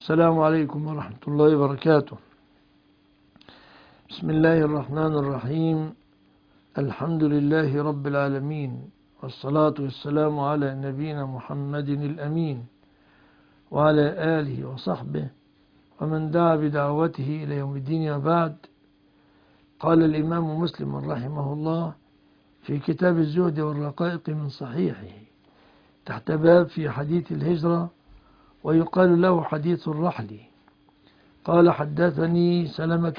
السلام عليكم ورحمة الله وبركاته. بسم الله الرحمن الرحيم. الحمد لله رب العالمين، والصلاة والسلام على نبينا محمد الأمين وعلى آله وصحبه ومن دعا بدعوته إلى يوم الدين. وبعد، قال الإمام مسلم رحمه الله في كتاب الزهد والرقائق من صحيحه تحت باب في حديث الهجرة، ويقال له حديث الرحل، قال: حدثني سلمة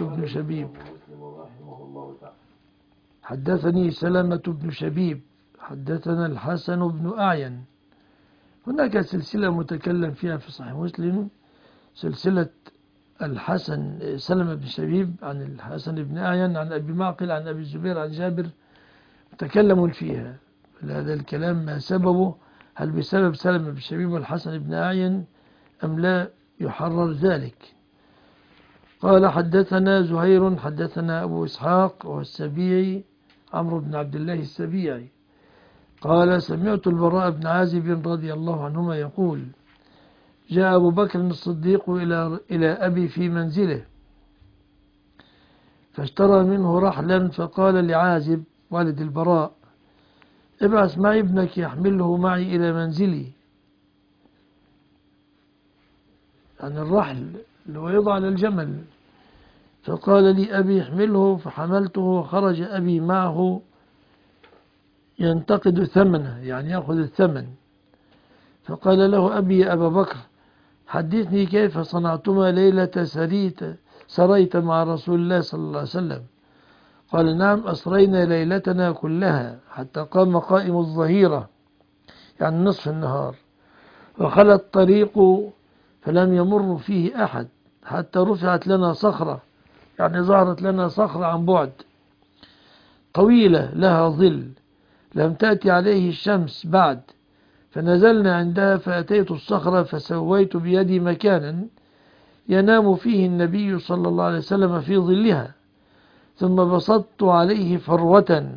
بن شبيب حدثنا الحسن بن أعين. هناك سلسلة متكلم فيها في صحيح مسلم، سلسلة الحسن سلمة بن شبيب عن الحسن بن أعين عن أبي معقل عن أبي الزبير عن جابر، متكلم فيها. هذا الكلام ما سببه؟ هل بسبب سلمة بن شبيب والحسن بن أعين أم لا؟ يحرر ذلك. قال: حدثنا زهير حدثنا أبو إسحاق والسبيعي عمرو بن عبد الله السبيعي قال: سمعت البراء بن عازب رضي الله عنهما يقول: جاء أبو بكر الصديق إلى أبي في منزله، فاشترى منه رحلا، فقال لعازب والد البراء: ابعث معي ابنك يحمله معي إلى منزلي. يعني الرحل اللي هو يضع على الجمل. فقال لي أبي: احمله، فحملته، وخرج أبي معه ينتقد ثمنه، يعني يأخذ الثمن. فقال له أبي: يا أبا بكر، حدثني كيف صنعتما ليلة سريت مع رسول الله صلى الله عليه وسلم. قال: نعم، أسرينا ليلتنا كلها حتى قام قائم الظهيرة، يعني نصف النهار، وخلى الطريق فلم يمر فيه أحد حتى رفعت لنا صخرة، يعني ظهرت لنا صخرة عن بعد طويلة لها ظل لم تأتي عليه الشمس بعد، فنزلنا عندها، فأتيت الصخرة فسويت بيدي مكانا ينام فيه النبي صلى الله عليه وسلم في ظلها، ثم بسطت عليه فروة،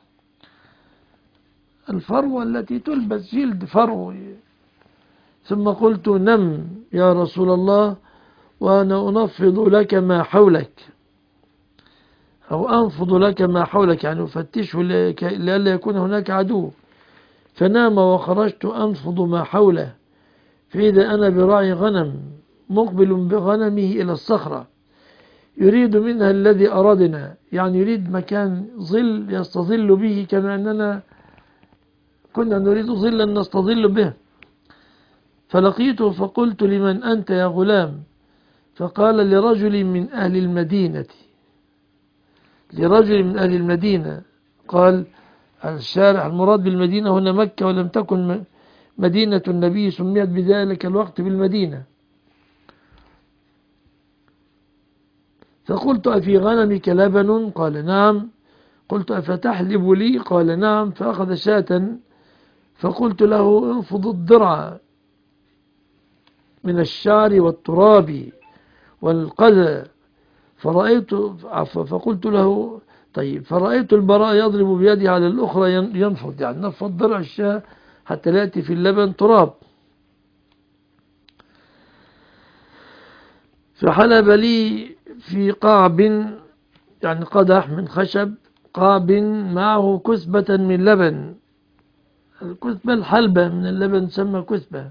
الفروة التي تلبس جلد فرو، ثم قلت: نم يا رسول الله وأنا أنفض لك ما حولك، أو أنفض لك ما حولك، يعني أفتشه لئلا يكون هناك عدو. فنام، وخرجت أنفض ما حوله، فإذا أنا براعي غنم مقبل بغنمه إلى الصخرة، يريد منها الذي أرادنا، يعني يريد مكان ظل يستظل به، كما أننا كنا نريد ظلا نستظل به. فلقيته فقلت: لمن أنت يا غلام؟ فقال: لرجل من أهل المدينة. لرجل من أهل المدينة. قال الشارع: المراد بالمدينة هنا مكة، ولم تكن مدينة النبي سميت بذلك الوقت بالمدينة. فقلت: أفي غنمك لبن؟ قال: نعم. قلت: أفتحلب لي؟ قال: نعم. فأخذ شاة، فقلت له: انفض الضرع من الشعر والتراب والقذى. فقلت له: طيب. فرأيت البراء يضرب بيده على الأخرى ينفض، يعني نفض ضرع الشاة حتى لا يأتي في اللبن تراب. فحلب لي في قعب، يعني قدح من خشب، قعب معه كثبة من لبن. الكثبة الحلبة من اللبن تسمى كثبة.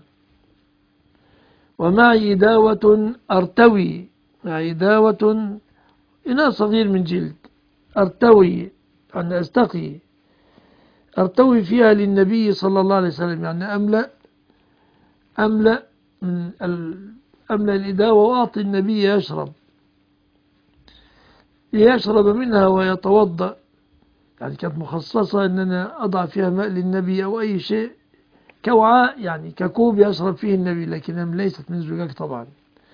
ومعي إداوة أرتوي، معي إداوة إناء صغير من جلد، أرتوي يعني أستقي، أرتوي فيها للنبي صلى الله عليه وسلم، يعني أملأ من أملأ الإداوة وأعطي النبي ليشرب منها ويتوضأ. يعني كانت مخصصة أن أنا أضع فيها ماء للنبي أو أي شيء، كوعاء يعني ككوب يشرب فيه النبي، لكنها ليست من زجاج طبعا.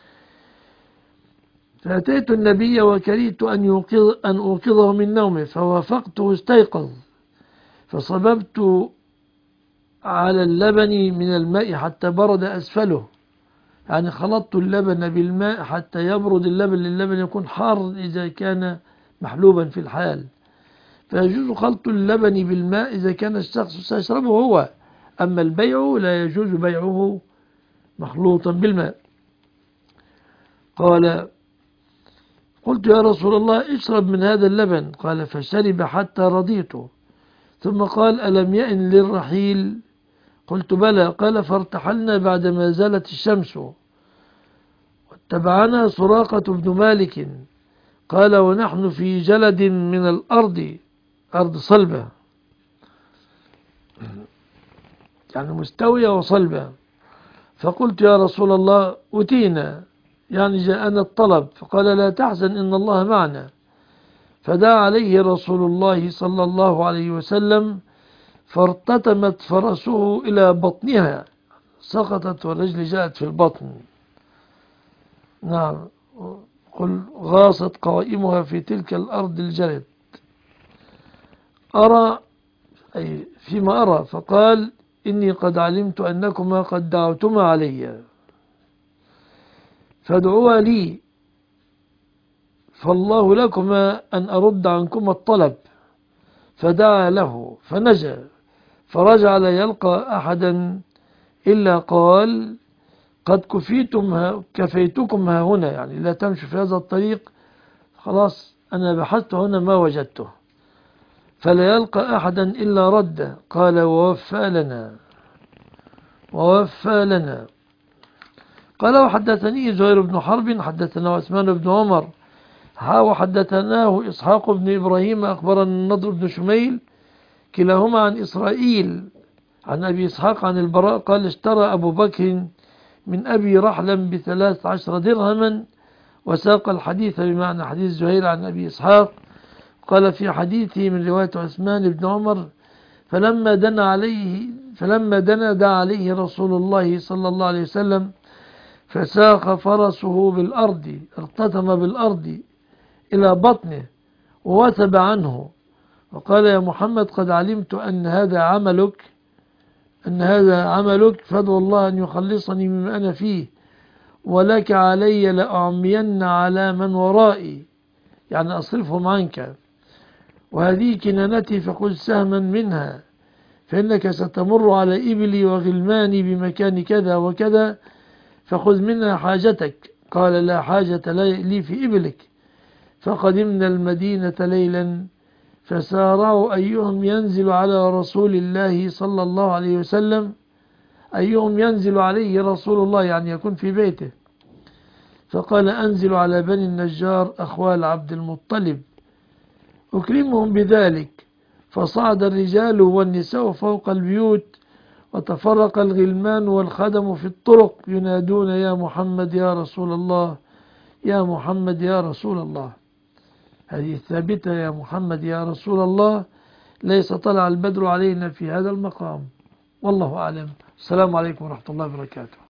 فأتيت النبي وكرهت أن أوقظه من نومه، فوافقته استيقظ، فصببت على اللبن من الماء حتى برد أسفله، يعني خلطت اللبن بالماء حتى يبرد اللبن، للبن يكون حار إذا كان محلوبا في الحال، فيجوز خلط اللبن بالماء إذا كان الشخص سيشربه هو، أما البيع لا يجوز بيعه مخلوطا بالماء. قال: قلت يا رسول الله اشرب من هذا اللبن. قال: فشرب حتى رضيته. ثم قال: ألم يئن للرحيل؟ قلت: بلى. قال: فارتحلنا بعدما زالت الشمس، واتبعنا سراقة بن مالك. قال: ونحن في جلد من الأرض، أرض صلبة يعني مستوية وصلبة. فقلت: يا رسول الله أتينا، يعني جاءنا الطلب. فقال: لا تحزن إن الله معنا. فدعا عليه رسول الله صلى الله عليه وسلم، فارتتمت فرسه إلى بطنها، سقطت والرجل جاءت في البطن. نعم. قل: غاصت قوائمها في تلك الأرض الجلد. أرى، أي فيما أرى. فقال: إني قد علمت أنكما قد دعوتما علي، فادعوا لي فالله لكما أن أرد عنكما الطلب. فدعا له فنجا، فرجع لا يلقى أحدا إلا قال: قد كفيتكم ها هنا، يعني لا تمشوا في هذا الطريق، خلاص أنا بحثت هنا ما وجدته. فلا يلقى أحدا إلا رد. قال: ووفى لنا ووفى لنا. قال: وحدثني زهير بن حرب حدثنا عثمان بن عمر وحدثناه إسحاق بن إبراهيم أخبرنا النضر بن شميل كلاهما عن إسرائيل عن أبي إسحاق عن البراء قال: اشترى أبو بكر من أبي رحلا ب13 درهما. وساق الحديث بمعنى حديث زهير عن أبي إسحاق. قال في حديثه من رواية عثمان بن عمر: فلما دنا دعا عليه رسول الله صلى الله عليه وسلم، فساق فرسه بالأرض، ارتتم بالأرض إلى بطنه ووثب عنه، وقال: يا محمد قد علمت أن هذا عملك، فادعو الله أن يخلصني مما أنا فيه، ولك علي لأعمين على من ورائي، يعني أصرفهم عنك، وهذه كنانتي فخذ سهما منها، فإنك ستمر على إبلي وغلماني بمكان كذا وكذا، فخذ منها حاجتك. قال: لا حاجة لي في إبلك. فقدمنا المدينة ليلا، فسارعوا أيهم ينزل على رسول الله صلى الله عليه وسلم، أيهم ينزل عليه رسول الله، يعني يكون في بيته. فقال: أنزل على بني النجار أخوال عبد المطلب أكرمهم بذلك. فصعد الرجال والنساء فوق البيوت، وتفرق الغلمان والخدم في الطرق ينادون: يا محمد يا رسول الله، يا محمد يا رسول الله. هذه الثابتة: يا محمد يا رسول الله، ليس طلع البدر علينا في هذا المقام. والله أعلم. السلام عليكم ورحمة الله وبركاته.